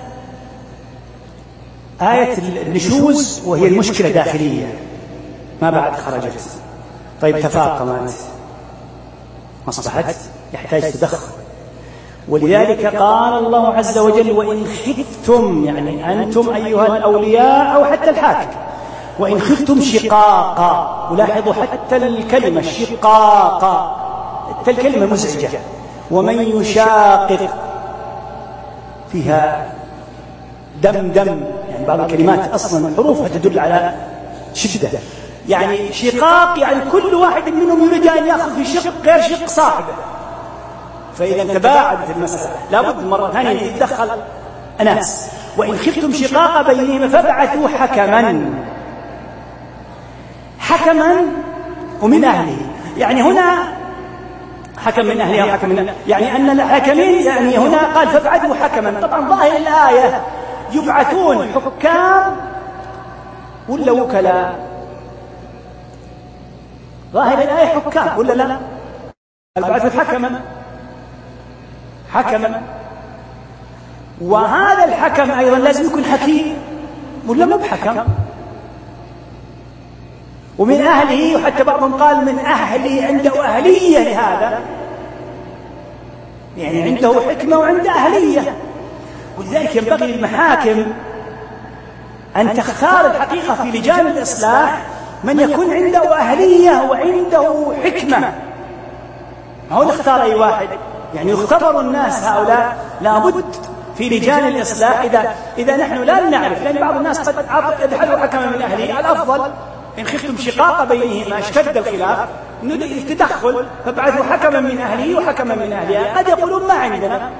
آية النشوز، وهي المشكلة داخلية ما بعد خرجت. طيب تفاقمت أصبحت يحتاج تدخل، ولذلك قال الله عز وجل وإن خفتم، يعني أنتم أيها الأولياء أو حتى الحاكم، وإن خفتم شقاقا. ولاحظوا حتى الكلمة شقاقا، حتى الكلمة مزعجة. ومن يشاقق فيها دم، يعني بعض الكلمات أصلا حروفها تدل على شدة. يعني شقاق يعني كل واحد منهم يريد أن يأخذ في شق غير شق صاحبه، فإذا تباعدت المسألة لابد مرة ثانية يتدخل الناس. وإن خفتم شقاق بينهما فابعثوا حكما ومن أهله. يعني هنا حكم من أهلها وحكم من أهلها، يعني أن الحكمين، يعني هنا قال فابعثوا حكما. طبعا ظاهر الآية يبعثون حكام ولا وكلاء؟ ظاهر الآية حكام ولا لا؟ البعث حكما، وهذا الحكم أيضا لازم يكون حكيم ولا مو بحكم؟ ومن أهله، وحتى بعضهم قال من أهلي، عنده أهلية لهذا، يعني عنده حكمة وعنده أهلية. ولذلك ينبغي للمحاكم أن تختار الحقيقة في لجان الإصلاح من يكون عنده أهلية وعنده حكمة، ما هو نختار أي واحد. يعني يختبر الناس هؤلاء لابد في لجان الإصلاح. إذا نحن لا نعرف، لأن بعض الناس قد ادخلوا حكما من أهله، الأفضل إن خفتم شقاق بينهما اشتد الخلاف تدخل فابعثوا حكما من أهله وحكما من أهلها. قد يقولون ما عندنا.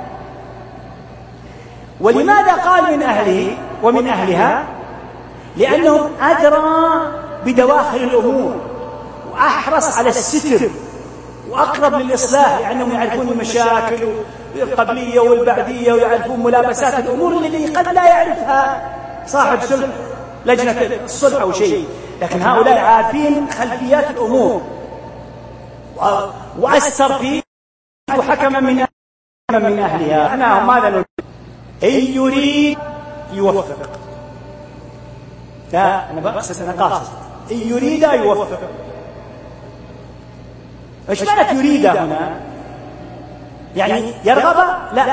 ولماذا قال من أهله ومن أهلها؟ لأنهم أدرى بدواخل الأمور وأحرص على الستر وأقرب للإصلاح، لأنهم يعرفون المشاكل القبلية والبعدية، ويعرفون ملابسات الأمور التي قد لا يعرفها صاحب صلح لجنة الصلح أو شيء، لكن هؤلاء عارفين خلفيات الأمور وأثر فيه وحكما من أهلها. أنا ماذا نريد؟ إن يريد يوفق. لا، أنا بقصد، أنا قاصد إن يريد يوفق. إيش معنى يريد هنا؟ يعني يرغب؟ لا،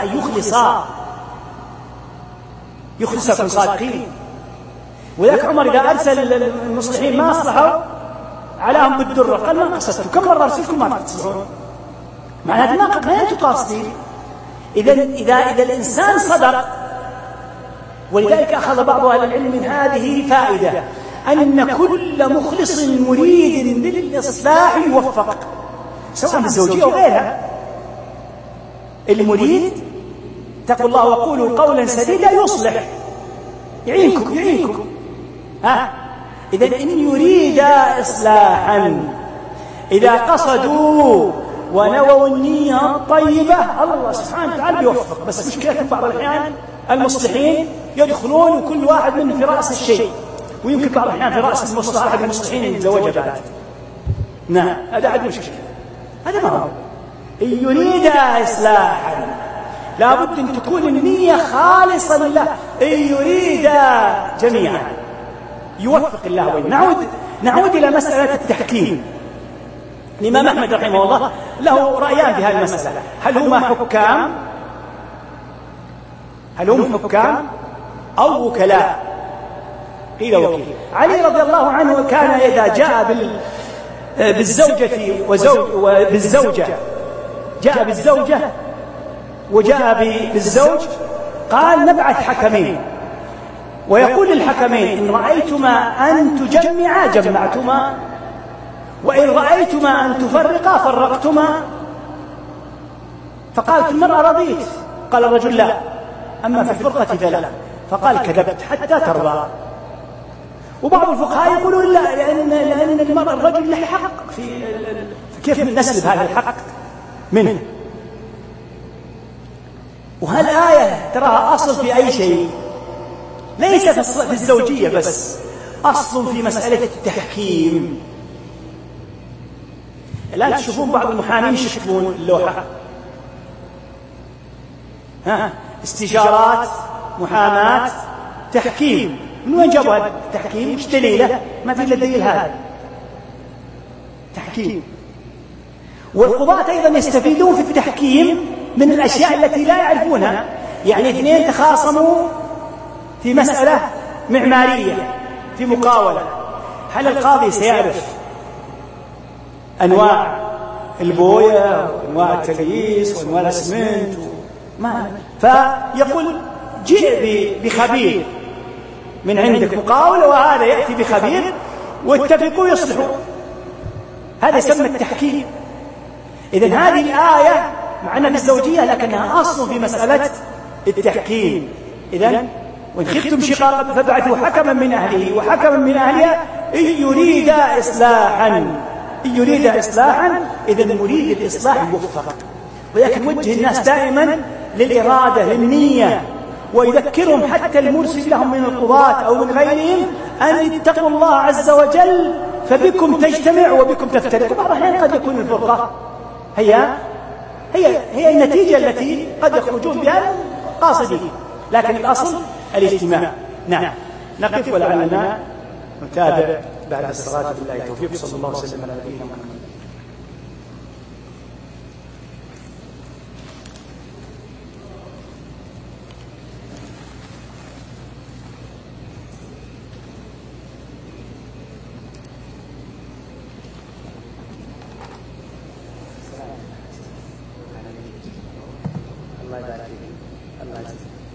يخلص يكون صادقين. وذاك عمر إذا أرسل المصلحين ما أصلحوا علىهم بالدرة، قال ما قصدتوا، كم مرة أرسلكم ما تصلحون؟ معنى هذا ما أنتم قاصدين. إذا الإنسان صدق. ولذلك أخذ بعض أهل العلم من هذه فائدة، أن كل مخلص مريد للإصلاح يوفق، سواء بالزوجية أو غيرها. المريد اتقوا الله وقولوا قولا سديدا يصلح، يعينكم. إذا إن يريد إصلاحا، إذا قصدوا ونووا النية الطيبة، الله سبحانه وتعالى يوفق. بس مشكلة بعض الأحيان المصلحين يدخلون وكل واحد منهم في رأس الشيء، ويمكن بعض الأحيان في رأس المصلح أحد المصلحين يتزوج بعد. نعم، هذا عدم مشكلة، هذا ما هو. إن يريد إصلاحا لابد أن تكون النية خالصة لله. إن يريد جميعا يوفق الله وإن. نعود إلى مسألة التحكيم. الإمام أحمد رحمه الله له رأيان في هذه المسألة، هل هم حكام أو وكلاء؟ قيل وقيل. علي رضي الله عنه كان إذا جاء جاء بالزوجة وجاء بالزوج قال نبعث حكمين، ويقول للحكمين إن رأيتما أن تجمعا جمعتما، وإن رأيتما أن تفرقا فرقتما. فقالت المرأة رضيت، قال الرجل لا، أما في الفرقة فلا. فقال كذبت حتى ترضى. وبعض الفقهاء يقولون لا، لأن المرأة الرجل له حق في كيف نسلب هذا الحق منه. وهالآية تراها أصل في أي شيء، ليس في الزوجية بس، أصل في مسألة التحكيم. الآن تشوفون بعض المحامين يشكلون اللوحة، استشارات، محاماة، تحكيم. من وين جابوا هذا التحكيم؟ مش دليله؟ ما في إلا دليل هذا تحكيم. والقضاة أيضا يستفيدون في التحكيم من الأشياء التي لا يعرفونها. يعني اثنين تخاصموا في مسألة معمارية، في مقاولة، هل القاضي سيعرف أنواع البوية وأنواع التلييس وأنواع الأسمنت؟ فيقول جئ بخبير من عندك مقاولة، وهذا يأتي بخبير واتفقوا يصلحوا. هذا يسمى التحكيم. إذن هذه الآية معنا بالزوجية لكنها أصل في مسألة التحكيم. إذن وإن خفتم شقاقا فابعثوا حكما من أهله وحكما من أهلها إن يريد إصلاحا. إذن مريد الإصلاح يوفق. ولكن وجه الناس دائما للإرادة، للنية، ويذكرهم حتى المرسل لهم من القضاة أو من غيرهم أن اتقوا الله عز وجل فبكم تجتمع وبكم تفترق. بعض الأحيان قد يكون الفرقة هي النتيجة التي قد يخرجون بها قاصدين، لكن الأصل الاجتماع. نعم، نقف ولعلنا نتابع بعد الصلاة. بالله التوفيق، صلى الله وسلم على نبينا محمد. الله يبارك فيك. الله يجزيك.